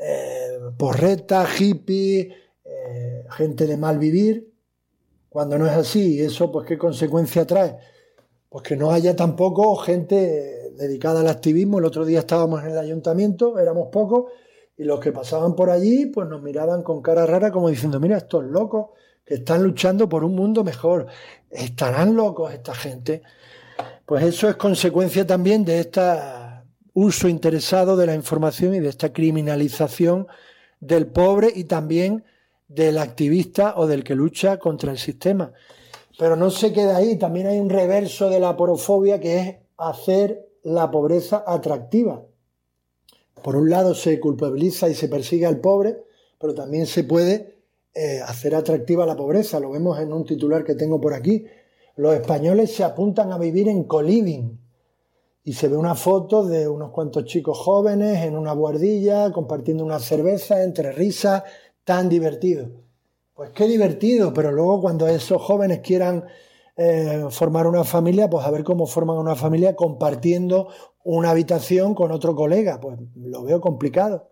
porreta, hippie, gente de mal vivir, cuando no es así. ¿Y eso pues qué consecuencia trae? Pues que no haya tampoco gente dedicada al activismo. El otro día estábamos en el ayuntamiento, éramos pocos, y los que pasaban por allí pues nos miraban con cara rara como diciendo, mira, estos locos que están luchando por un mundo mejor, ¿estarán locos esta gente? Pues eso es consecuencia también de este uso interesado de la información y de esta criminalización del pobre y también del activista o del que lucha contra el sistema. Pero no se queda ahí, también hay un reverso de la aporofobia, que es hacer la pobreza atractiva. Por un lado se culpabiliza y se persigue al pobre, pero también se puede hacer atractiva la pobreza. Lo vemos en un titular que tengo por aquí. Los españoles se apuntan a vivir en coliving y se ve una foto de unos cuantos chicos jóvenes en una buhardilla compartiendo una cerveza entre risas, tan divertido. Pues qué divertido, pero luego cuando esos jóvenes quieran formar una familia, pues a ver cómo forman una familia compartiendo una habitación con otro colega, pues lo veo complicado.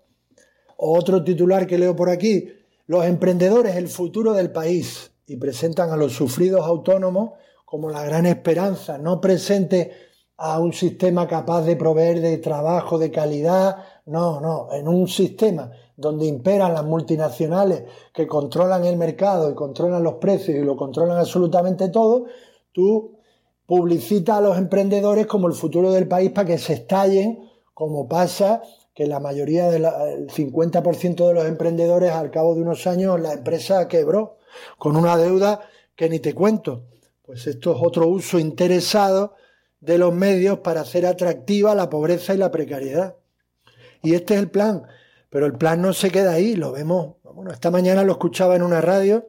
Otro titular que leo por aquí, los emprendedores, el futuro del país, y presentan a los sufridos autónomos como la gran esperanza, no presente a un sistema capaz de proveer de trabajo de calidad, no, en un sistema donde imperan las multinacionales que controlan el mercado y controlan los precios y lo controlan absolutamente todo, tú publicitas a los emprendedores como el futuro del país para que se estallen, como pasa que la mayoría, el 50% de los emprendedores al cabo de unos años la empresa quebró con una deuda que ni te cuento. Pues esto es otro uso interesado de los medios para hacer atractiva la pobreza y la precariedad. Y este es el plan, pero el plan no se queda ahí, lo vemos. Bueno, esta mañana lo escuchaba en una radio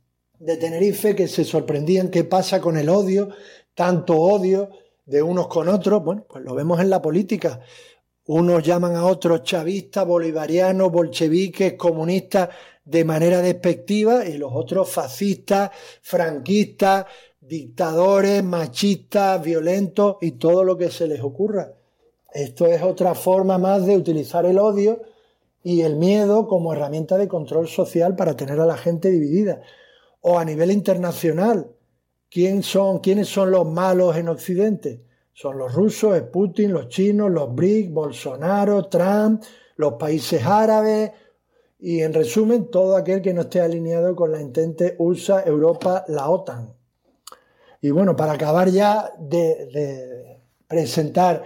de Tenerife que se sorprendían qué pasa con el odio, tanto odio de unos con otros. Bueno, pues lo vemos en la política. Unos llaman a otros chavistas, bolivarianos, bolcheviques, comunistas de manera despectiva y los otros fascistas, franquistas, dictadores, machistas, violentos y todo lo que se les ocurra. Esto es otra forma más de utilizar el odio y el miedo como herramienta de control social para tener a la gente dividida. O a nivel internacional, ¿quiénes son los malos en Occidente? Son los rusos, es Putin, los chinos, los BRICS, Bolsonaro, Trump, los países árabes y, en resumen, todo aquel que no esté alineado con la entente USA, Europa, la OTAN. Y bueno, para acabar ya de presentar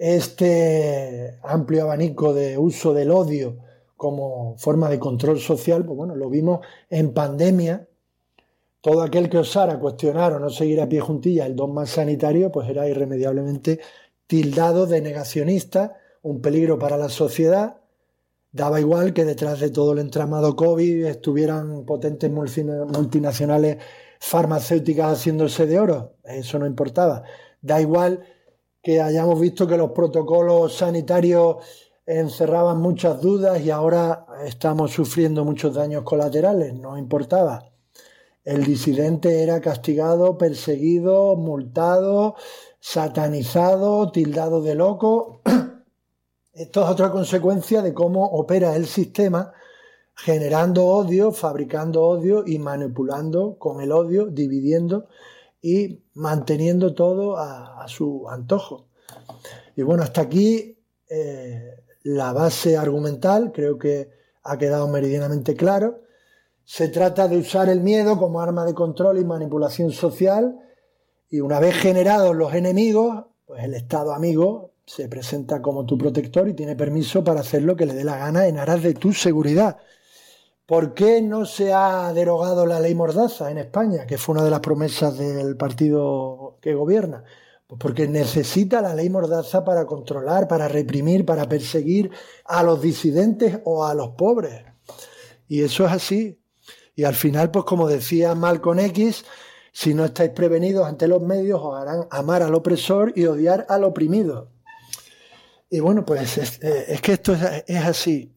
este amplio abanico de uso del odio como forma de control social, pues bueno, lo vimos en pandemia. Todo aquel que osara cuestionar o no seguir a pie juntillas el dogma sanitario, pues era irremediablemente tildado de negacionista, un peligro para la sociedad. Daba igual que detrás de todo el entramado COVID estuvieran potentes multinacionales farmacéuticas haciéndose de oro. Eso no importaba. Da igual que hayamos visto que los protocolos sanitarios encerraban muchas dudas y ahora estamos sufriendo muchos daños colaterales. No importaba. El disidente era castigado, perseguido, multado, satanizado, tildado de loco. Esto es otra consecuencia de cómo opera el sistema, generando odio, fabricando odio y manipulando con el odio, dividiendo y manteniendo todo a su antojo. Y bueno, hasta aquí la base argumental, creo que ha quedado meridianamente claro. Se trata de usar el miedo como arma de control y manipulación social, y una vez generados los enemigos, pues el Estado amigo se presenta como tu protector y tiene permiso para hacer lo que le dé la gana en aras de tu seguridad. ¿Por qué no se ha derogado la ley Mordaza en España, que fue una de las promesas del partido que gobierna? Pues porque necesita la ley Mordaza para controlar, para reprimir, para perseguir a los disidentes o a los pobres. Y eso es así. Y al final, pues como decía Malcolm X, si no estáis prevenidos ante los medios, os harán amar al opresor y odiar al oprimido. Y bueno, pues es que esto es así.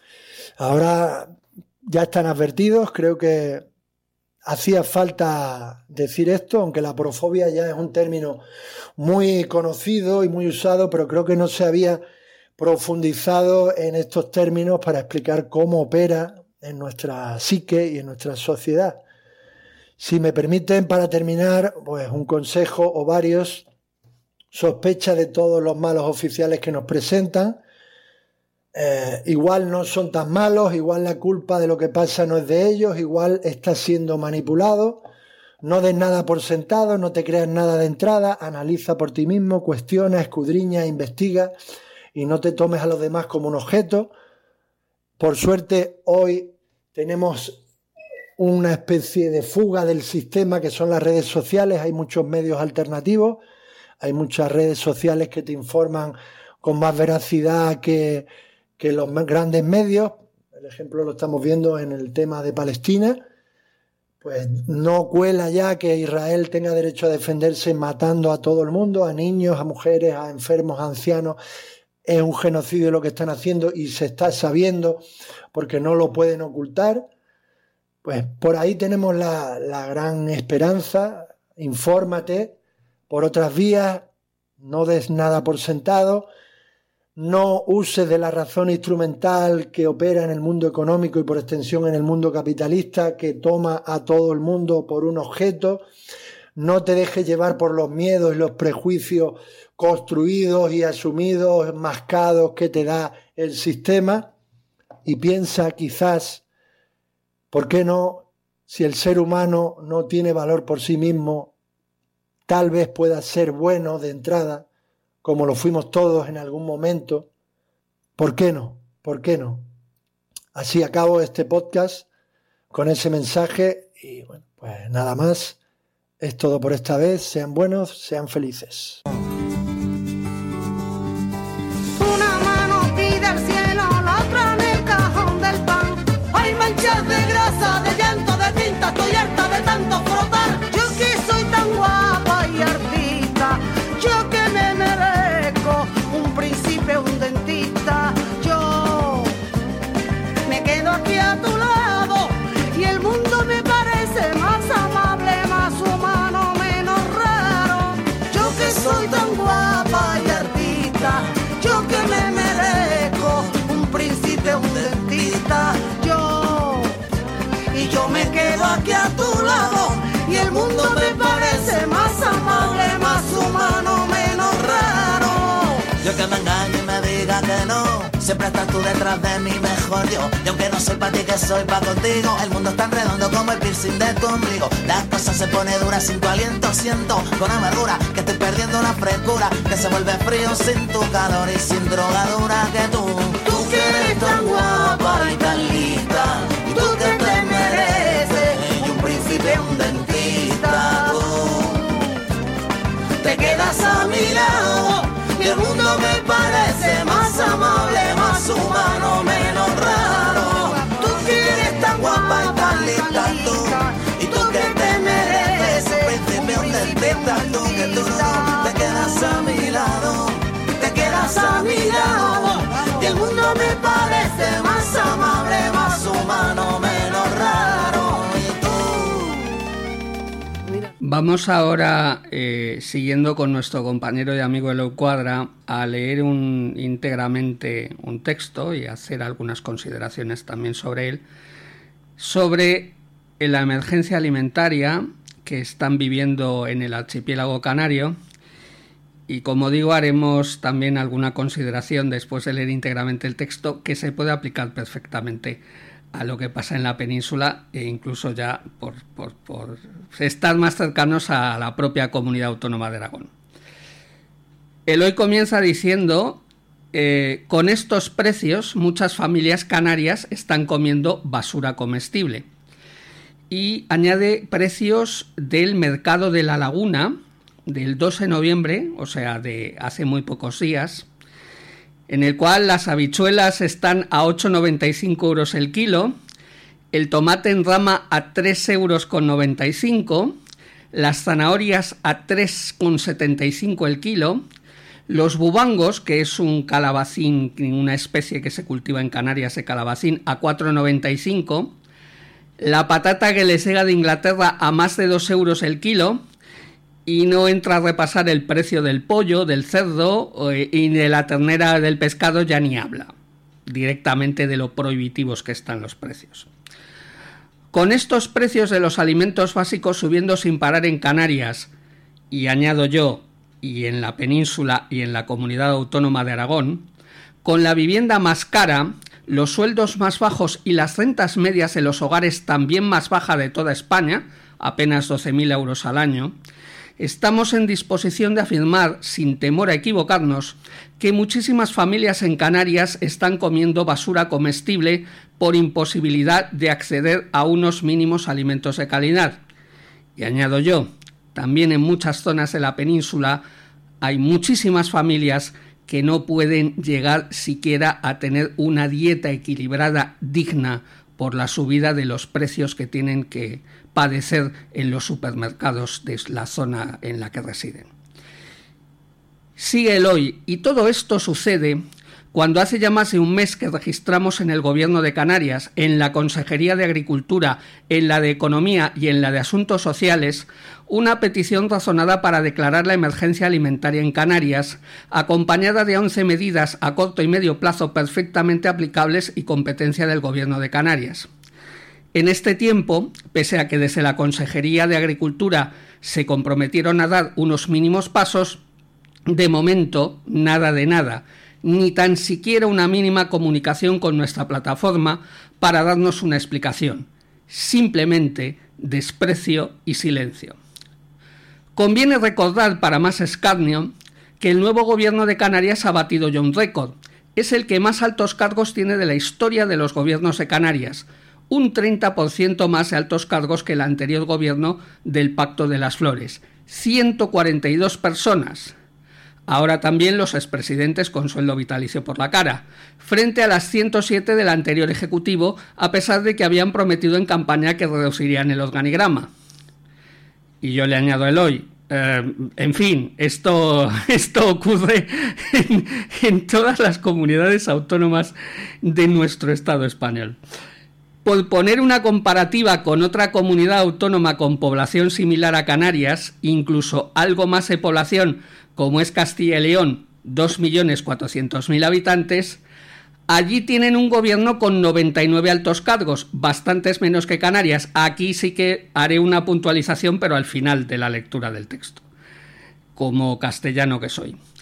Ahora ya están advertidos, creo que hacía falta decir esto, aunque la porofobia ya es un término muy conocido y muy usado, pero creo que no se había profundizado en estos términos para explicar cómo opera en nuestra psique y en nuestra sociedad. Si me permiten, para terminar, pues un consejo o varios: sospecha de todos los malos oficiales que nos presentan. Igual no son tan malos, igual la culpa de lo que pasa no es de ellos, igual está siendo manipulado. No des nada por sentado, no te creas nada de entrada, analiza por ti mismo, cuestiona, escudriña, investiga y no te tomes a los demás como un objeto. Por suerte, hoy tenemos una especie de fuga del sistema que son las redes sociales. Hay muchos medios alternativos, hay muchas redes sociales que te informan con más veracidad que los grandes medios. El ejemplo lo estamos viendo en el tema de Palestina. Pues no cuela ya que Israel tenga derecho a defenderse matando a todo el mundo, a niños, a mujeres, a enfermos, a ancianos. Es un genocidio lo que están haciendo y se está sabiendo porque no lo pueden ocultar. Pues por ahí tenemos la gran esperanza. Infórmate por otras vías, no des nada por sentado, no uses de la razón instrumental que opera en el mundo económico y por extensión en el mundo capitalista, que toma a todo el mundo por un objeto. No te dejes llevar por los miedos y los prejuicios construidos y asumidos, mascados que te da el sistema, y piensa quizás, ¿por qué no? Si el ser humano no tiene valor por sí mismo, tal vez pueda ser bueno de entrada, como lo fuimos todos en algún momento. ¿Por qué no? ¿Por qué no? Así acabo este podcast con ese mensaje y bueno, pues nada más. Es todo por esta vez. Sean buenos, sean felices. Una mano pide al cielo, la otra en el cajón del pan. Hay manchas de grasa, de llanto, de tinta, estoy harta de tanto frotar. Yo que soy tan guapa y artista, yo que me merezco un príncipe, un dentista. Yo me quedo aquí a tu lado y el mundo me parece más amable, más humano, menos raro. Yo que soy tan guapa y artista, yo que me merezco un príncipe, un dentista. Yo me quedo aquí a tu lado y el mundo me parece más amable, más humano, menos raro. Yo que me engañe y me diga que no, siempre estás tú detrás de mí mejor yo. Y aunque no soy pa' ti que soy pa' contigo, el mundo es tan redondo como el piercing de tu ombligo. Las cosas se pone duras sin tu aliento, siento con amargura que estoy perdiendo la frescura, que se vuelve frío sin tu calor y sin drogadura que tú que eres tan guapa y tan lista, y tú que te mereces y un príncipe, un dentista, tú te quedas a mi lado y el mundo me parece más amable, más humano, menos raro. Tú que eres tan guapa y tan lista, tú, y tú que te mereces un príncipe, un dentista, tú que tú te quedas a mi lado, te quedas a mi lado. Y el mundo me parece más amable, más humano, menos raro. ¿Y tú? Vamos ahora, siguiendo con nuestro compañero y amigo Eloy Cuadra, a leer íntegramente un texto y hacer algunas consideraciones también sobre él, sobre la emergencia alimentaria que están viviendo en el archipiélago canario. Y como digo, haremos también alguna consideración después de leer íntegramente el texto que se puede aplicar perfectamente a lo que pasa en la península e incluso ya por estar más cercanos a la propia comunidad autónoma de Aragón. Eloy comienza diciendo, con estos precios muchas familias canarias están comiendo basura comestible. Y añade precios del mercado de la Laguna, del 2 de noviembre, o sea, de hace muy pocos días, en el cual las habichuelas están a 8,95 euros el kilo, el tomate en rama a 3,95 euros, las zanahorias a 3,75 el kilo, los bubangos, que es un calabacín, una especie que se cultiva en Canarias de calabacín, a 4,95, la patata que les llega de Inglaterra a más de 2 euros el kilo. Y no entra a repasar el precio del pollo, del cerdo y de la ternera, del pescado, ya ni habla directamente de lo prohibitivos que están los precios. Con estos precios de los alimentos básicos subiendo sin parar en Canarias, y añado yo, y en la península y en la comunidad autónoma de Aragón, con la vivienda más cara, los sueldos más bajos y las rentas medias en los hogares también más baja de toda España, apenas 12.000 euros al año, estamos en disposición de afirmar, sin temor a equivocarnos, que muchísimas familias en Canarias están comiendo basura comestible por imposibilidad de acceder a unos mínimos alimentos de calidad. Y añado yo, también en muchas zonas de la península hay muchísimas familias que no pueden llegar siquiera a tener una dieta equilibrada digna por la subida de los precios que tienen que padecer en los supermercados de la zona en la que residen. Sigue Eloy, y todo esto sucede cuando hace ya más de un mes que registramos en el Gobierno de Canarias, en la Consejería de Agricultura, en la de Economía y en la de Asuntos Sociales, una petición razonada para declarar la emergencia alimentaria en Canarias, acompañada de 11 medidas a corto y medio plazo perfectamente aplicables y competencia del Gobierno de Canarias. En este tiempo, pese a que desde la Consejería de Agricultura se comprometieron a dar unos mínimos pasos, de momento nada de nada, ni tan siquiera una mínima comunicación con nuestra plataforma para darnos una explicación. Simplemente desprecio y silencio. Conviene recordar, para más escarnio, que el nuevo Gobierno de Canarias ha batido ya un récord. Es el que más altos cargos tiene de la historia de los gobiernos de Canarias, un 30% más de altos cargos que el anterior gobierno del Pacto de las Flores, 142 personas. Ahora también los expresidentes con sueldo vitalicio por la cara, frente a las 107 del anterior Ejecutivo, a pesar de que habían prometido en campaña que reducirían el organigrama. Y yo le añado a Eloy, en fin, esto ocurre en todas las comunidades autónomas de nuestro Estado español. Por poner una comparativa con otra comunidad autónoma con población similar a Canarias, incluso algo más de población, como es Castilla y León, 2.400.000 habitantes, allí tienen un gobierno con 99 altos cargos, bastantes menos que Canarias. Aquí sí que haré una puntualización, pero al final de la lectura del texto, como castellano que soy.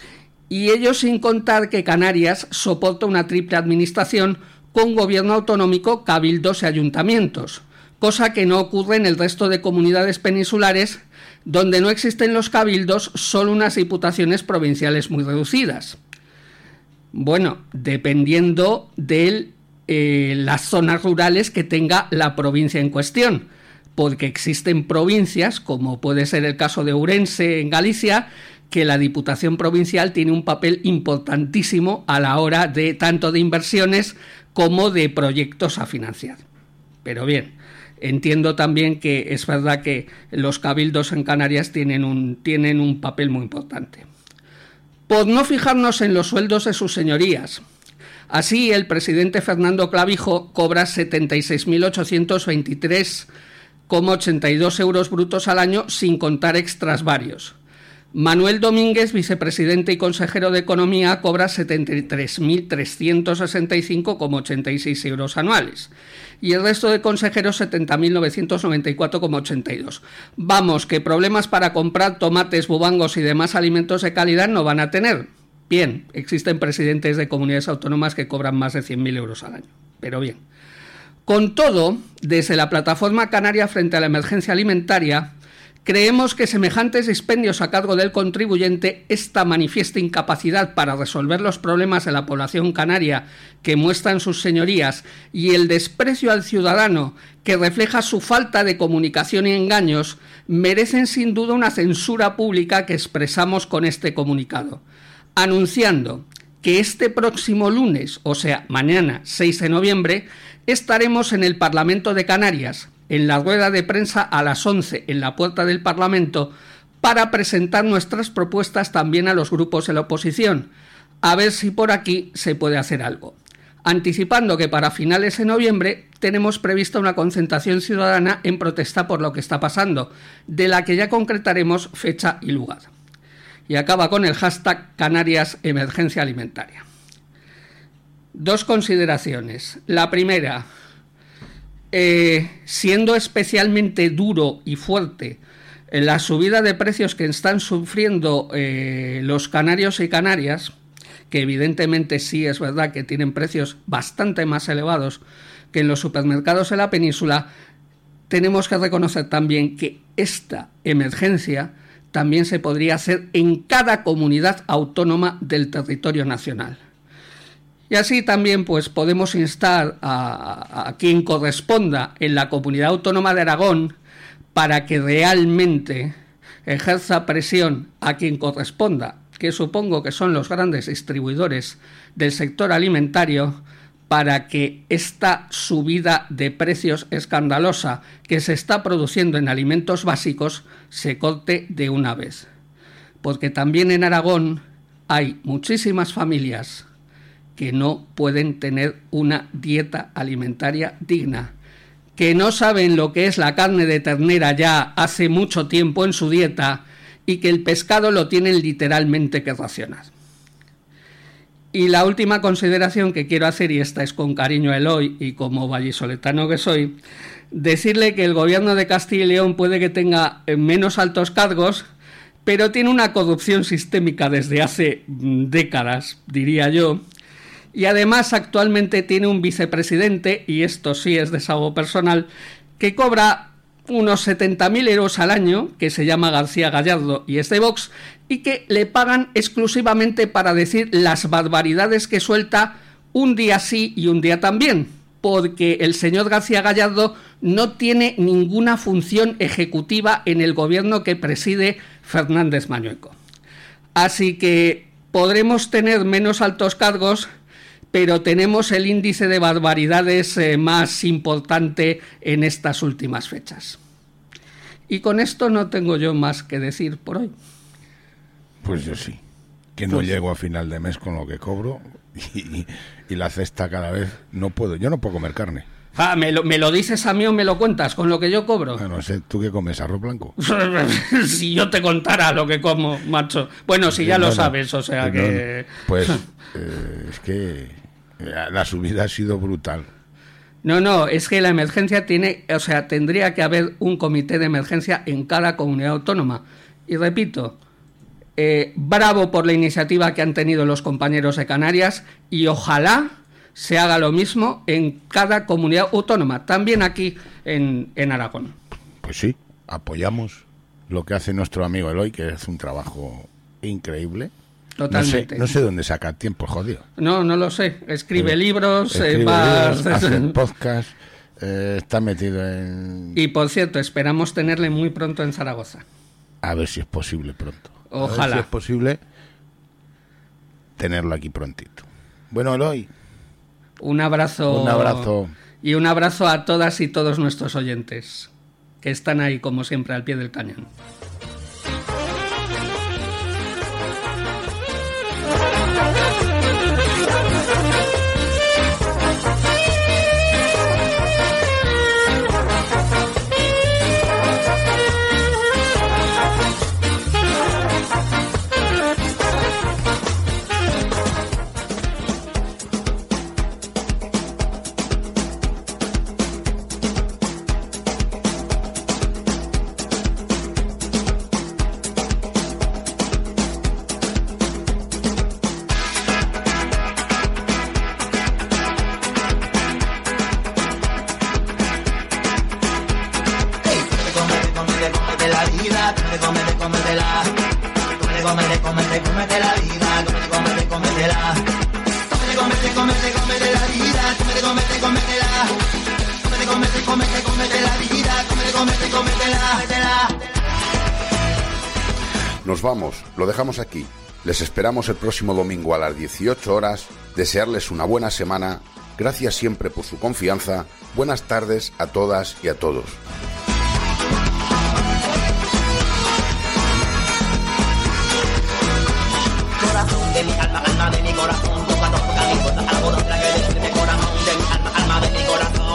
Y ello sin contar que Canarias soporta una triple administración con gobierno autonómico, cabildos y ayuntamientos, cosa que no ocurre en el resto de comunidades peninsulares, donde no existen los cabildos, solo unas diputaciones provinciales muy reducidas. Bueno, dependiendo de las zonas rurales que tenga la provincia en cuestión, porque existen provincias, como puede ser el caso de Ourense en Galicia, que la Diputación Provincial tiene un papel importantísimo a la hora de tanto de inversiones como de proyectos a financiar. Pero bien, entiendo también que es verdad que los cabildos en Canarias tienen un papel muy importante. Por no fijarnos en los sueldos de sus señorías. Así, el presidente Fernando Clavijo cobra 76.823,82 euros brutos al año, sin contar extras varios. Manuel Domínguez, vicepresidente y consejero de Economía, cobra 73.365,86 euros anuales. Y el resto de consejeros 70.994,82. Vamos, que problemas para comprar tomates, bubangos y demás alimentos de calidad no van a tener. Bien, existen presidentes de comunidades autónomas que cobran más de 100.000 euros al año. Pero bien. Con todo, desde la Plataforma Canaria frente a la emergencia alimentaria, creemos que semejantes dispendios a cargo del contribuyente, esta manifiesta incapacidad para resolver los problemas de la población canaria que muestran sus señorías y el desprecio al ciudadano que refleja su falta de comunicación y engaños, merecen sin duda una censura pública que expresamos con este comunicado, anunciando que este próximo lunes, o sea, mañana 6 de noviembre, estaremos en el Parlamento de Canarias, en la rueda de prensa a las 11 en la puerta del Parlamento, para presentar nuestras propuestas también a los grupos de la oposición, a ver si por aquí se puede hacer algo. Anticipando que para finales de noviembre tenemos prevista una concentración ciudadana en protesta por lo que está pasando, de la que ya concretaremos fecha y lugar. Y acaba con el hashtag Canarias Emergencia Alimentaria. Dos consideraciones. La primera, siendo especialmente duro y fuerte la subida de precios que están sufriendo los canarios y canarias, que evidentemente sí es verdad que tienen precios bastante más elevados que en los supermercados de la península, tenemos que reconocer también que esta emergencia también se podría hacer en cada comunidad autónoma del territorio nacional. Y así también pues podemos instar a quien corresponda en la Comunidad Autónoma de Aragón para que realmente ejerza presión a quien corresponda, que supongo que son los grandes distribuidores del sector alimentario, para que esta subida de precios escandalosa que se está produciendo en alimentos básicos se corte de una vez. Porque también en Aragón hay muchísimas familias que no pueden tener una dieta alimentaria digna, que no saben lo que es la carne de ternera ya hace mucho tiempo en su dieta y que el pescado lo tienen literalmente que racionar. Y la última consideración que quiero hacer, y esta es con cariño a Eloy y como vallisoletano que soy, decirle que el gobierno de Castilla y León puede que tenga menos altos cargos, pero tiene una corrupción sistémica desde hace décadas, diría yo. Y además actualmente tiene un vicepresidente, y esto sí es desahogo personal, que cobra unos 70.000 euros al año, que se llama García Gallardo y es de Vox, y que le pagan exclusivamente para decir las barbaridades que suelta un día sí y un día también, porque el señor García Gallardo no tiene ninguna función ejecutiva en el gobierno que preside Fernández Mañueco. Así que podremos tener menos altos cargos, pero tenemos el índice de barbaridades más importante en estas últimas fechas. Y con esto no tengo yo más que decir por hoy. Pues yo sí, que no llego a final de mes con lo que cobro y la cesta cada vez no puedo. Yo no puedo comer carne. Ah, ¿me lo dices a mí o me lo cuentas con lo que yo cobro? No sé, ¿tú qué comes? ¿Arroz blanco? Si yo te contara lo que como, macho. Bueno, si ya lo sabes, o sea que... Pues es que la subida ha sido brutal. No, es que la emergencia tendría que haber un comité de emergencia en cada comunidad autónoma. Y repito, bravo por la iniciativa que han tenido los compañeros de Canarias y ojalá se haga lo mismo en cada comunidad autónoma, también aquí en Aragón. Pues sí, apoyamos lo que hace nuestro amigo Eloy, que es un trabajo increíble. Totalmente. No sé dónde saca tiempo, jodido. No lo sé. Escribe libros, hace podcast, está metido en... Y por cierto, esperamos tenerle muy pronto en Zaragoza. A ver si es posible pronto. Ojalá. A ver si es posible tenerlo aquí prontito. Bueno, Eloy. Un abrazo. Un abrazo. Y un abrazo a todas y todos nuestros oyentes, que están ahí, como siempre, al pie del cañón. Nos vamos, lo dejamos aquí. Les esperamos el próximo domingo a las 18 horas. Desearles una buena semana. Gracias siempre por su confianza. Buenas tardes a todas y a todos. Corazón de mi alma, alma de mi corazón, toca mi algodón, la que de mi corazón, de mi alma, alma de mi corazón.